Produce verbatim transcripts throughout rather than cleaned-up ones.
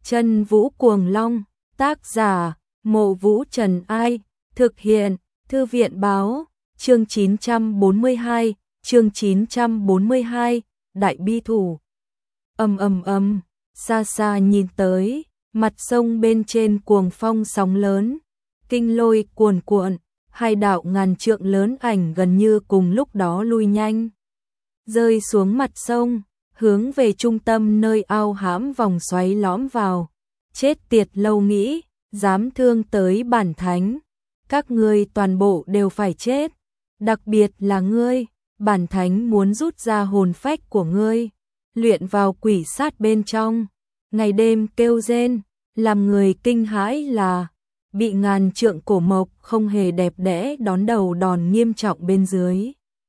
Chân Vũ Cuồng Long, tác giả, Mộ Vũ Trần Ai, thực hiện, Thư viện Báo, chương chín trăm bốn mươi hai, chương chín trăm bốn mươi hai, Đại Bi Thủ. Ầm ầm ầm, xa xa nhìn tới, mặt sông bên trên cuồng phong sóng lớn, kinh lôi cuồn cuộn, hai đạo ngàn trượng lớn ảnh gần như cùng lúc đó lui nhanh, rơi xuống mặt sông, hướng về trung tâm nơi ao hãm vòng xoáy lõm vào. Chết tiệt lâu nghĩ, dám thương tới bản thánh, các ngươi toàn bộ đều phải chết, đặc biệt là ngươi, bản thánh muốn rút ra hồn phách của ngươi, luyện vào quỷ sát bên trong, ngày đêm kêu rên, làm người kinh hãi là bị ngàn trượng cổ mộc không hề đẹp đẽ đón đầu đòn nghiêm trọng bên dưới.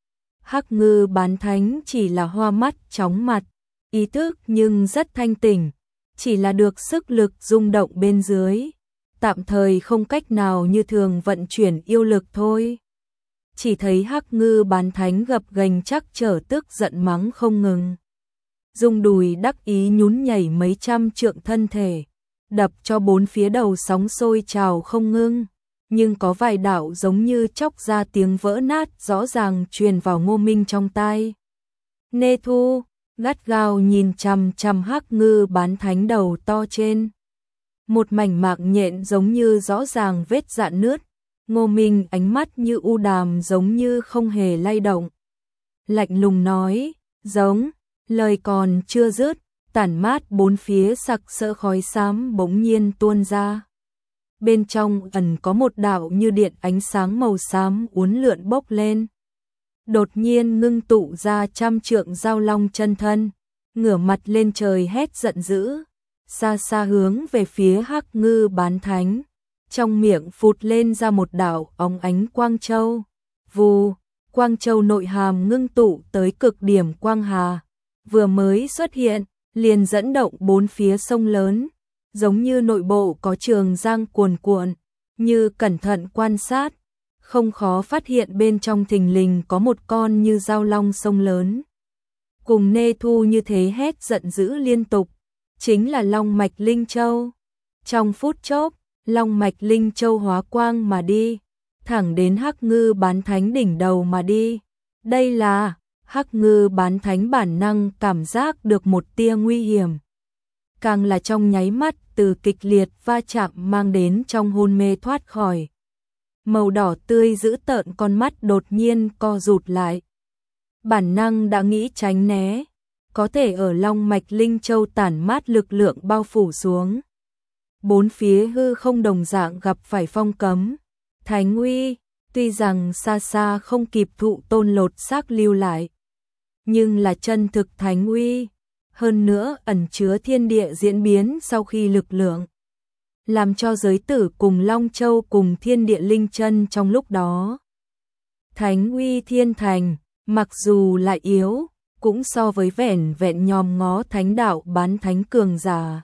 Hắc Ngư bán thánh chỉ là hoa mắt chóng mặt, ý thức nhưng rất thanh tỉnh, chỉ là được sức lực rung động bên dưới, tạm thời không cách nào như thường vận chuyển yêu lực thôi. Chỉ thấy Hắc Ngư bán thánh gập ghềnh chắc trở tức giận mắng không ngừng, dùng đùi đắc ý nhún nhảy mấy trăm trượng thân thể, đập cho bốn phía đầu sóng sôi trào không ngưng, nhưng có vài đạo giống như chóc ra tiếng vỡ nát rõ ràng truyền vào Ngô Minh trong tai. Nê Thu gắt gao nhìn chằm chằm Hắc Ngư bán thánh đầu to trên, một mảnh mạng nhện giống như rõ ràng vết rạn nứt. Ngô Minh ánh mắt như u đàm giống như không hề lay động, lạnh lùng nói, giống, lời còn chưa dứt, tản mát bốn phía sặc sỡ khói xám bỗng nhiên tuôn ra. Bên trong ẩn có một đạo như điện ánh sáng màu xám uốn lượn bốc lên, đột nhiên ngưng tụ ra trăm trượng giao long chân thân, ngửa mặt lên trời hét giận dữ, xa xa hướng về phía Hắc Ngư bán thánh, trong miệng phụt lên ra một đạo óng ánh quang châu. Vù, quang châu nội hàm ngưng tụ tới cực điểm quang hà, vừa mới xuất hiện, liền dẫn động bốn phía sông lớn, giống như nội bộ có trường giang cuồn cuộn, như cẩn thận quan sát, không khó phát hiện bên trong thình lình có một con như dao long sông lớn. Cùng Nê Thu như thế hét giận dữ liên tục, chính là Long Mạch Linh Châu. Trong phút chốc, Long Mạch Linh Châu hóa quang mà đi, thẳng đến Hắc Ngư bán thánh đỉnh đầu mà đi. Đây là Hắc Ngư bán thánh bản năng cảm giác được một tia nguy hiểm, càng là trong nháy mắt từ kịch liệt va chạm mang đến trong hôn mê thoát khỏi. Màu đỏ tươi dữ tợn con mắt đột nhiên co rụt lại, bản năng đã nghĩ tránh né, có thể ở Long Mạch Linh Châu tản mát lực lượng bao phủ xuống. Bốn phía hư không đồng dạng gặp phải phong cấm, thánh uy, tuy rằng xa xa không kịp thụ tôn lột xác lưu lại, nhưng là chân thực thánh uy, hơn nữa ẩn chứa thiên địa diễn biến sau khi lực lượng, làm cho giới tử cùng Long Châu cùng thiên địa linh chân trong lúc đó. Thánh uy thiên thành, mặc dù lại yếu, cũng so với vẻn vẹn nhòm ngó thánh đạo bán thánh cường giả.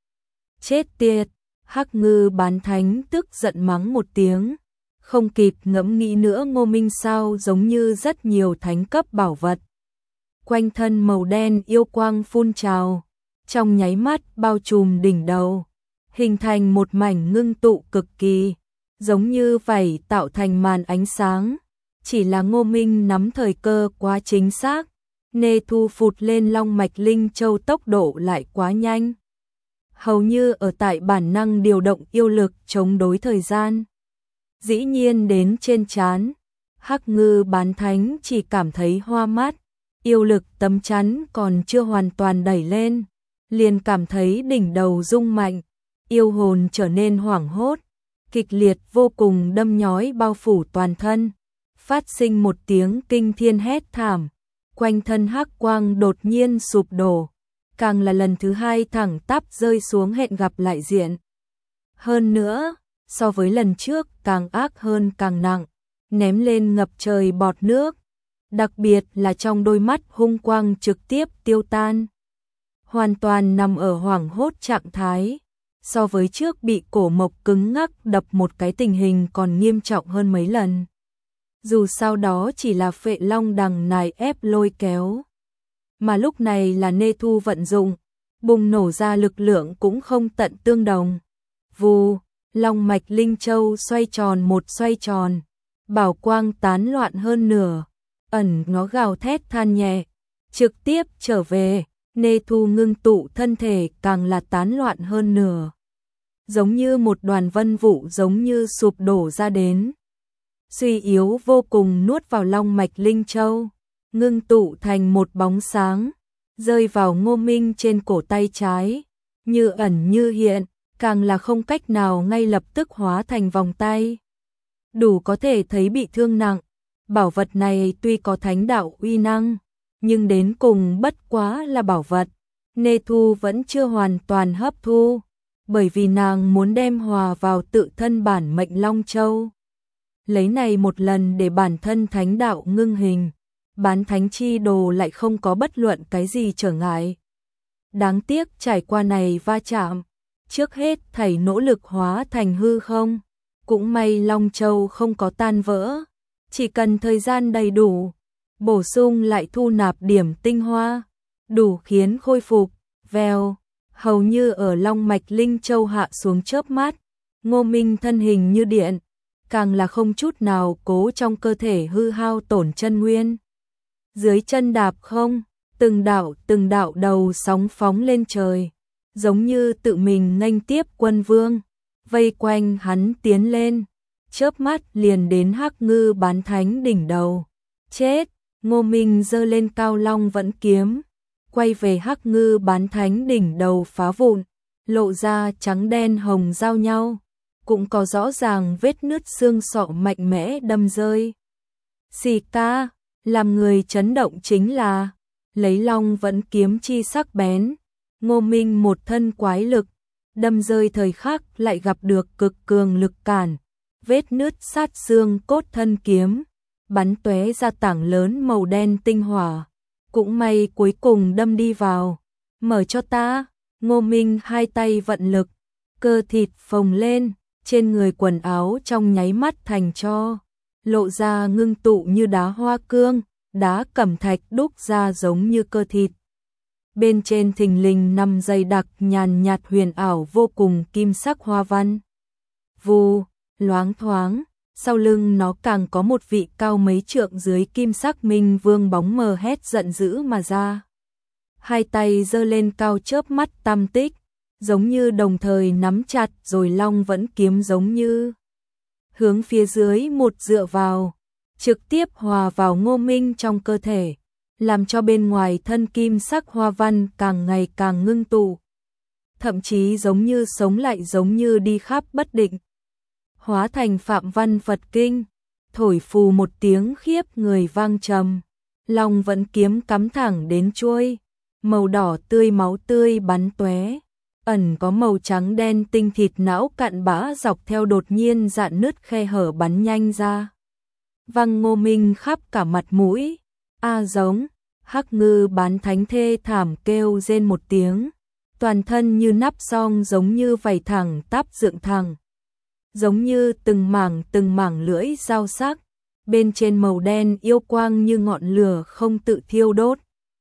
Chết tiệt, Hắc Ngư bán thánh tức giận mắng một tiếng, không kịp ngẫm nghĩ nữa. Ngô Minh sao giống như rất nhiều thánh cấp bảo vật, quanh thân màu đen yêu quang phun trào, trong nháy mắt bao trùm đỉnh đầu, hình thành một mảnh ngưng tụ cực kỳ, giống như vảy tạo thành màn ánh sáng. Chỉ là Ngô Minh nắm thời cơ quá chính xác, Nê Thu phụt lên Long Mạch Linh Châu tốc độ lại quá nhanh, hầu như ở tại bản năng điều động yêu lực chống đối thời gian. Dĩ nhiên đến trên trán, Hắc Ngư bán thánh chỉ cảm thấy hoa mắt, yêu lực tấm chắn còn chưa hoàn toàn đẩy lên, liền cảm thấy đỉnh đầu rung mạnh, yêu hồn trở nên hoảng hốt, kịch liệt vô cùng đâm nhói bao phủ toàn thân, phát sinh một tiếng kinh thiên hét thảm, quanh thân hắc quang đột nhiên sụp đổ, càng là lần thứ hai thẳng tắp rơi xuống hẹn gặp lại diện. Hơn nữa, so với lần trước càng ác hơn càng nặng, ném lên ngập trời bọt nước, đặc biệt là trong đôi mắt hung quang trực tiếp tiêu tan, hoàn toàn nằm ở hoảng hốt trạng thái, so với trước bị cổ mộc cứng ngắc đập một cái tình hình còn nghiêm trọng hơn mấy lần. Dù sao đó chỉ là Phệ Long đằng nài ép lôi kéo, mà lúc này là Nê Thu vận dụng, bùng nổ ra lực lượng cũng không tận tương đồng. Vù, long mạch linh châu xoay tròn một xoay tròn, bảo quang tán loạn hơn nửa, ẩn nó gào thét than nhẹ, trực tiếp trở về, Nê Thu ngưng tụ thân thể càng là tán loạn hơn nửa. Giống như một đoàn vân vụ giống như sụp đổ ra đến. Suy yếu vô cùng nuốt vào long mạch linh châu, ngưng tụ thành một bóng sáng, rơi vào Ngô Minh trên cổ tay trái, như ẩn như hiện, càng là không cách nào ngay lập tức hóa thành vòng tay. Đủ có thể thấy bị thương nặng, bảo vật này tuy có thánh đạo uy năng, nhưng đến cùng bất quá là bảo vật, Nê Thu vẫn chưa hoàn toàn hấp thu, bởi vì nàng muốn đem hòa vào tự thân bản mệnh Long Châu. Lấy này một lần để bản thân thánh đạo ngưng hình, bán thánh chi đồ lại không có bất luận cái gì trở ngại. Đáng tiếc trải qua này va chạm, trước hết thảy nỗ lực hóa thành hư không, cũng may Long Châu không có tan vỡ, chỉ cần thời gian đầy đủ, bổ sung lại thu nạp điểm tinh hoa, đủ khiến khôi phục, vèo, hầu như ở long mạch linh châu hạ xuống chớp mắt, Ngô Minh thân hình như điện, càng là không chút nào cố trong cơ thể hư hao tổn chân nguyên. Dưới chân đạp không, từng đạo từng đạo đầu sóng phóng lên trời, giống như tự mình nghênh tiếp quân vương, vây quanh hắn tiến lên, chớp mắt liền đến Hắc Ngư bán thánh đỉnh đầu. Chết, Ngô Minh giơ lên cao long vẫn kiếm, quay về Hắc Ngư bán thánh đỉnh đầu phá vụn, lộ ra trắng đen hồng giao nhau, cũng có rõ ràng vết nứt xương sọ mạnh mẽ đâm rơi. Xì ca, làm người chấn động chính là, lấy long vẫn kiếm chi sắc bén, Ngô Minh một thân quái lực, đâm rơi thời khắc lại gặp được cực cường lực cản, vết nứt sát xương cốt thân kiếm, bắn tóe ra tảng lớn màu đen tinh hỏa. Cũng may cuối cùng đâm đi vào, mở cho ta, Ngô Minh hai tay vận lực, cơ thịt phồng lên, trên người quần áo trong nháy mắt thành tro, lộ ra ngưng tụ như đá hoa cương, đá cẩm thạch đúc ra giống như cơ thịt. Bên trên thình lình nằm dày đặc nhàn nhạt huyền ảo vô cùng kim sắc hoa văn. Vù, loáng thoáng, sau lưng nó càng có một vị cao mấy trượng dưới kim sắc minh vương bóng mờ hét giận dữ mà ra. Hai tay giơ lên cao chớp mắt tam tích, giống như đồng thời nắm chặt rồi long vẫn kiếm giống như hướng phía dưới một dựa vào, trực tiếp hòa vào Ngô Minh trong cơ thể, làm cho bên ngoài thân kim sắc hoa văn càng ngày càng ngưng tụ, thậm chí giống như sống lại giống như đi khắp bất định, hóa thành phạm văn Phật kinh, thổi phù một tiếng khiếp người vang trầm, long vẫn kiếm cắm thẳng đến chuôi, màu đỏ tươi máu tươi bắn tóe, ẩn có màu trắng đen tinh thịt não cặn bã dọc theo đột nhiên dạn nứt khe hở bắn nhanh ra, văng Ngô Minh khắp cả mặt mũi. A giống, Hắc Ngư bán thánh thê thảm kêu rên một tiếng, toàn thân như nắp song giống như vảy thẳng tắp dựng thẳng, giống như từng mảng từng mảng lưỡi dao sắc, bên trên màu đen yêu quang như ngọn lửa không tự thiêu đốt.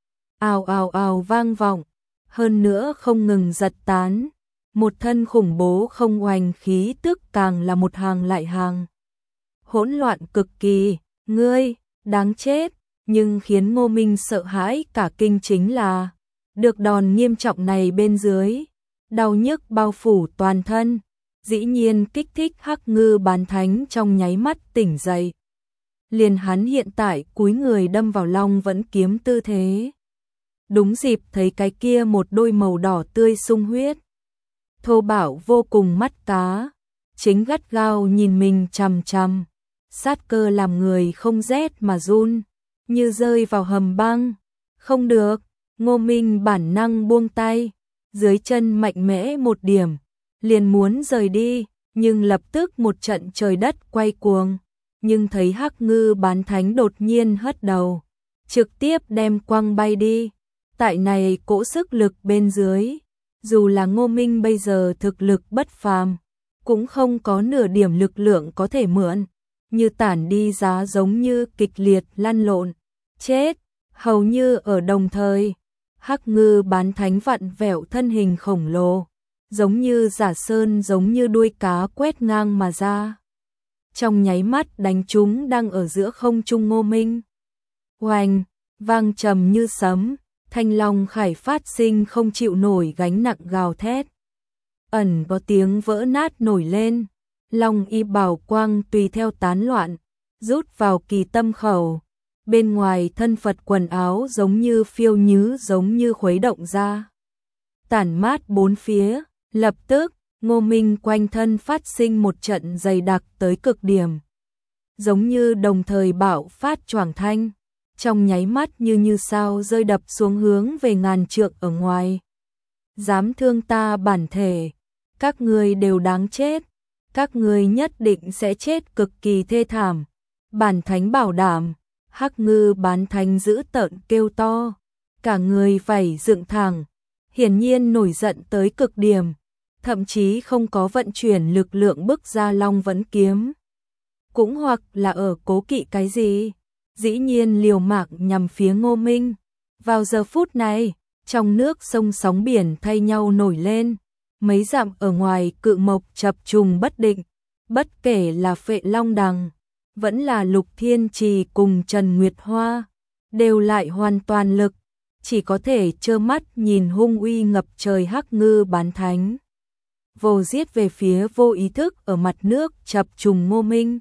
Ào ào ào vang vọng, hơn nữa không ngừng giật tán, một thân khủng bố không oanh khí tức càng là một hàng lại hàng. Hỗn loạn cực kỳ, ngươi, đáng chết, nhưng khiến Ngô Minh sợ hãi cả kinh chính là, được đòn nghiêm trọng này bên dưới, đau nhức bao phủ toàn thân, dĩ nhiên kích thích Hắc Ngư bán thánh trong nháy mắt tỉnh dậy. Liền hắn hiện tại cúi người đâm vào long vẫn kiếm tư thế. Đúng dịp thấy cái kia một đôi màu đỏ tươi sung huyết, thô bạo vô cùng mắt cá, chính gắt gao nhìn mình chằm chằm, sát cơ làm người không rét mà run, như rơi vào hầm băng. Không được, Ngô Minh bản năng buông tay, dưới chân mạnh mẽ một điểm, liền muốn rời đi, nhưng lập tức một trận trời đất quay cuồng, nhưng thấy Hắc Ngư bán thánh đột nhiên hất đầu, trực tiếp đem quăng bay đi. Tại này cỗ sức lực bên dưới, dù là Ngô Minh bây giờ thực lực bất phàm, cũng không có nửa điểm lực lượng có thể mượn, như tản đi giá giống như kịch liệt lăn lộn, chết, hầu như ở đồng thời. Hắc Ngư Bán Thánh vặn vẹo thân hình khổng lồ, giống như giả sơn, giống như đuôi cá quét ngang mà ra. Trong nháy mắt đánh trúng đang ở giữa không trung Ngô Minh. Oanh, vang trầm như sấm, thanh long khải phát sinh không chịu nổi gánh nặng gào thét. Ẩn có tiếng vỡ nát nổi lên, long y bảo quang tùy theo tán loạn, rút vào kỳ tâm khẩu. Bên ngoài thân Phật quần áo giống như phiêu nhứ, giống như khuấy động ra. Tản mát bốn phía, lập tức, Ngô Minh quanh thân phát sinh một trận dày đặc tới cực điểm. Giống như đồng thời bạo phát choảng thanh, trong nháy mắt như như sao rơi đập xuống hướng về ngàn trượng ở ngoài. Dám thương ta bản thể, các ngươi đều đáng chết, các ngươi nhất định sẽ chết cực kỳ thê thảm. Bản thánh bảo đảm. Hắc Ngư Bán Thánh dữ tợn kêu to, cả người phải dựng thẳng, hiển nhiên nổi giận tới cực điểm, thậm chí không có vận chuyển lực lượng bức ra Long Vẫn Kiếm. Cũng hoặc là ở cố kỵ cái gì, dĩ nhiên liều mạng nhằm phía Ngô Minh. Vào giờ phút này, trong nước sông sóng biển thay nhau nổi lên, mấy dặm ở ngoài cự mộc chập trùng bất định, bất kể là Phệ Long Đằng, vẫn là Lục Thiên Trì cùng Trần Nguyệt Hoa, đều lại hoàn toàn lực, chỉ có thể trơ mắt nhìn hung uy ngập trời Hắc Ngư Bán Thánh. Vồ giết về phía vô ý thức ở mặt nước chập trùng Ngô Minh.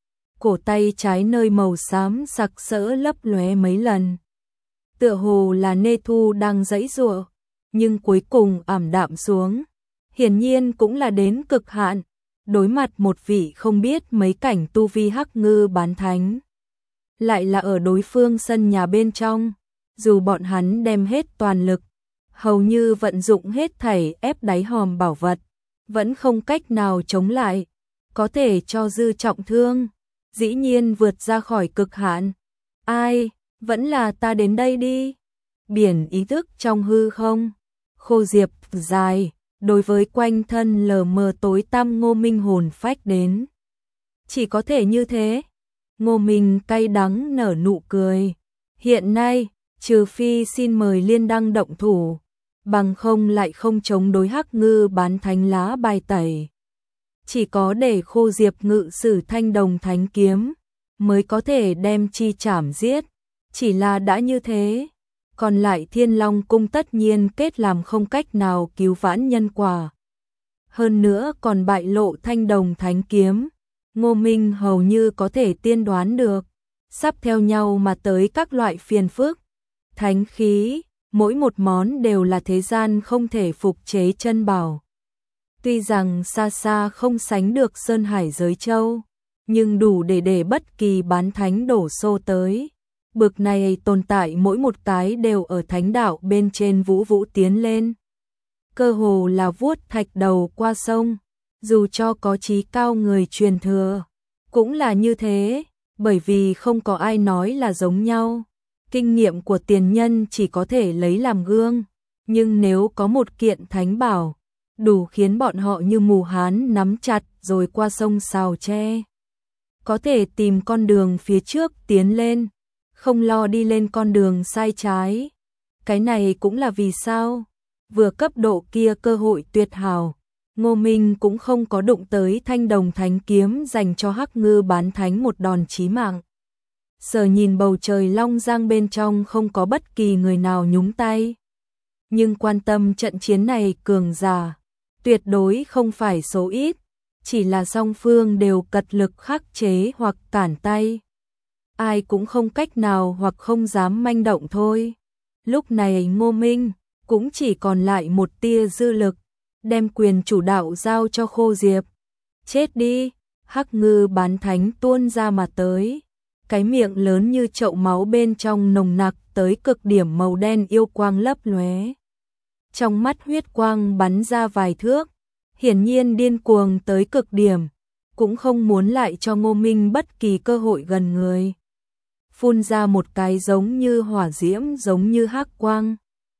Cổ tay trái nơi màu xám sặc sỡ lấp lóe mấy lần. Tựa hồ là nê thu đang giãy giụa, nhưng cuối cùng ảm đạm xuống. Hiển nhiên cũng là đến cực hạn. Đối mặt một vị không biết mấy cảnh tu vi Hắc Ngư Bán Thánh, lại là ở đối phương sân nhà bên trong, dù bọn hắn đem hết toàn lực, hầu như vận dụng hết thảy ép đáy hòm bảo vật, vẫn không cách nào chống lại, có thể cho dư trọng thương, dĩ nhiên vượt ra khỏi cực hạn. Ai, vẫn là ta đến đây đi. Biển ý thức trong hư không, Khô Diệp dài. Đối với quanh thân lờ mờ tối tăm Ngô Minh hồn phách đến. Chỉ có thể như thế. Ngô Minh cay đắng nở nụ cười. Hiện nay, trừ phi xin mời Liên Đăng động thủ, bằng không lại không chống đối Hắc Ngư Bán Thánh lá bài tẩy. Chỉ có để Khô Diệp ngự sử Thanh Đồng Thánh Kiếm, mới có thể đem chi trảm giết. Chỉ là đã như thế, còn lại Thiên Long Cung tất nhiên kết làm không cách nào cứu vãn nhân quả. Hơn nữa còn bại lộ Thanh Đồng Thánh Kiếm, Ngô Minh hầu như có thể tiên đoán được, sắp theo nhau mà tới các loại phiền phức. Thánh khí, mỗi một món đều là thế gian không thể phục chế chân bảo. Tuy rằng xa xa không sánh được Sơn Hải Giới Châu, nhưng đủ để để bất kỳ bán thánh đổ xô tới. Bực này tồn tại mỗi một cái đều ở thánh đạo bên trên vũ vũ tiến lên. Cơ hồ là vuốt thạch đầu qua sông, dù cho có chí cao người truyền thừa, cũng là như thế, bởi vì không có ai nói là giống nhau. Kinh nghiệm của tiền nhân chỉ có thể lấy làm gương, nhưng nếu có một kiện thánh bảo, đủ khiến bọn họ như mù hán nắm chặt rồi qua sông Sào Tre. Có thể tìm con đường phía trước tiến lên, không lo đi lên con đường sai trái. Cái này cũng là vì sao, vừa cấp độ kia cơ hội tuyệt hảo, Ngô Minh cũng không có đụng tới Thanh Đồng Thánh Kiếm dành cho Hắc Ngư Bán Thánh một đòn chí mạng. Sờ nhìn bầu trời Long Giang bên trong không có bất kỳ người nào nhúng tay. Nhưng quan tâm trận chiến này cường giả, tuyệt đối không phải số ít, chỉ là song phương đều cật lực khắc chế hoặc cản tay. Ai cũng không cách nào hoặc không dám manh động thôi. Lúc này Ngô Minh cũng chỉ còn lại một tia dư lực, đem quyền chủ đạo giao cho Khô Diệp. Chết đi, Hắc Ngư Bán Thánh tuôn ra mà tới. Cái miệng lớn như chậu máu bên trong nồng nặc tới cực điểm màu đen yêu quang lấp lóe. Trong mắt huyết quang bắn ra vài thước, hiển nhiên điên cuồng tới cực điểm, cũng không muốn lại cho Ngô Minh bất kỳ cơ hội gần người. Phun ra một cái giống như hỏa diễm, giống như hắc quang.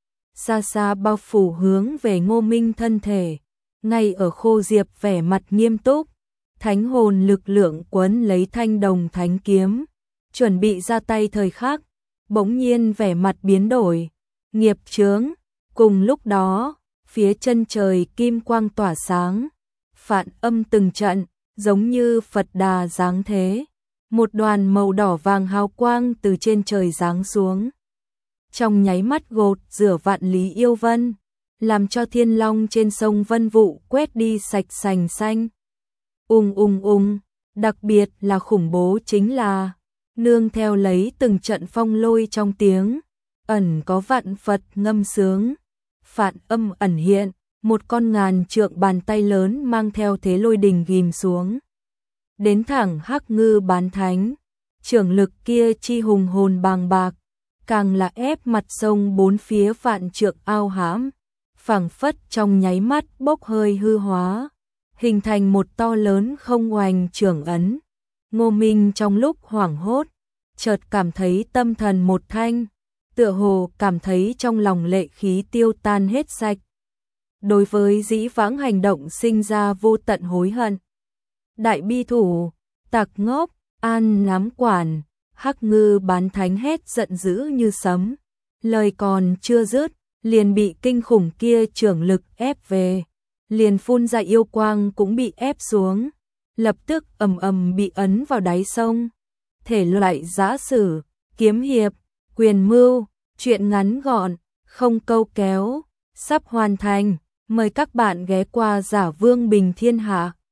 Xa xa bao phủ hướng về Ngô Minh thân thể, ngay ở Khô Diệp vẻ mặt nghiêm túc, thánh hồn lực lượng quấn lấy Thanh Đồng Thánh Kiếm, chuẩn bị ra tay thời khắc, bỗng nhiên vẻ mặt biến đổi, nghiệp chướng. Cùng lúc đó, phía chân trời kim quang tỏa sáng, phản âm từng trận, giống như Phật Đà giáng thế. Một đoàn màu đỏ vàng hào quang từ trên trời giáng xuống. Trong nháy mắt gột rửa vạn lý yêu vân, làm cho thiên long trên sông Vân Vụ quét đi sạch sành xanh. Ung ung ung, đặc biệt là khủng bố chính là, nương theo lấy từng trận phong lôi trong tiếng, ẩn có vạn Phật ngâm sướng. Phản âm ẩn hiện, một con ngàn trượng bàn tay lớn mang theo thế lôi đình ghim xuống. Đến thẳng Hắc Ngư Bán Thánh, trưởng lực kia chi hùng hồn bàng bạc, càng là ép mặt sông bốn phía vạn trượng ao hãm, phảng phất trong nháy mắt bốc hơi hư hóa, hình thành một to lớn không oanh trưởng ấn. Ngô Minh trong lúc hoảng hốt, chợt cảm thấy tâm thần một thanh, tựa hồ cảm thấy trong lòng lệ khí tiêu tan hết sạch. Đối với dĩ vãng hành động sinh ra vô tận hối hận. Đại bi thủ, tặc ngốc, an nắm quản, Hắc Ngư Bán Thánh hét giận dữ như sấm. Lời còn chưa dứt, liền bị kinh khủng kia trưởng lực ép về. Liền phun ra yêu quang cũng bị ép xuống. Lập tức ầm ầm bị ấn vào đáy sông. Thể loại giã sử, kiếm hiệp, quyền mưu, chuyện ngắn gọn, không câu kéo, sắp hoàn thành. Mời các bạn ghé qua Giả Vương Bình Thiên Hạ.